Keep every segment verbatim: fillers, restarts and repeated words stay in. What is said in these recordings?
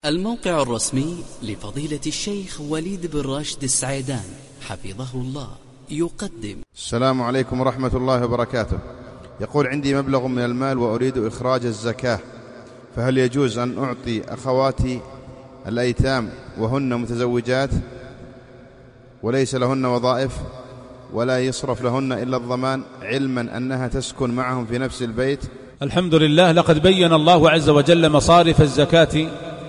الموقع الرسمي لفضيلة الشيخ وليد بن راشد السعيدان حفظه الله يقدم. السلام عليكم ورحمة الله وبركاته. يقول: عندي مبلغ من المال وأريد إخراج الزكاة، فهل يجوز أن أعطي أخواتي الأيتام وهن متزوجات وليس لهن وظائف ولا يصرف لهن إلا الضمان، علما أنها تسكن معهم في نفس البيت؟ الحمد لله، لقد بين الله عز وجل مصارف الزكاة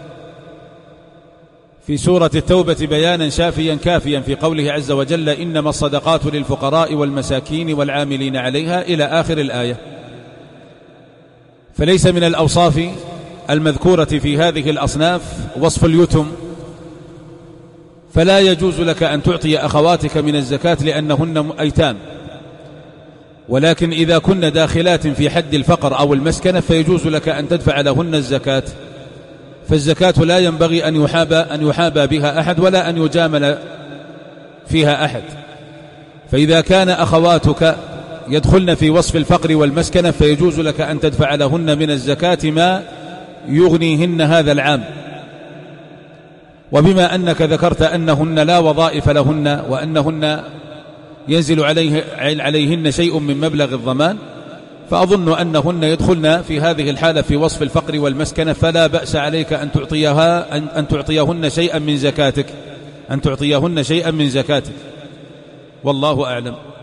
في سورة التوبة بيانا شافيا كافيا في قوله عز وجل: إنما الصدقات للفقراء والمساكين والعاملين عليها إلى آخر الآية. فليس من الأوصاف المذكورة في هذه الأصناف وصف اليتم، فلا يجوز لك أن تعطي أخواتك من الزكاة لأنهن أيتام، ولكن إذا كن داخلات في حد الفقر أو المسكنة فيجوز لك أن تدفع لهن الزكاة. فالزكاة لا ينبغي أن يحابى, أن يحابى بها أحد ولا أن يجامل فيها أحد. فإذا كان أخواتك يدخلن في وصف الفقر والمسكنة فيجوز لك أن تدفع لهن من الزكاة ما يغنيهن هذا العام. وبما أنك ذكرت أنهن لا وظائف لهن وأنهن ينزل عليه عليهن شيء من مبلغ الضمان، فأظن أنهن يدخلن في هذه الحالة في وصف الفقر والمسكنة، فلا بأس عليك أن تعطيها أن, أن تعطيهن شيئا من زكاتك أن تعطيهن شيئا من زكاتك والله أعلم.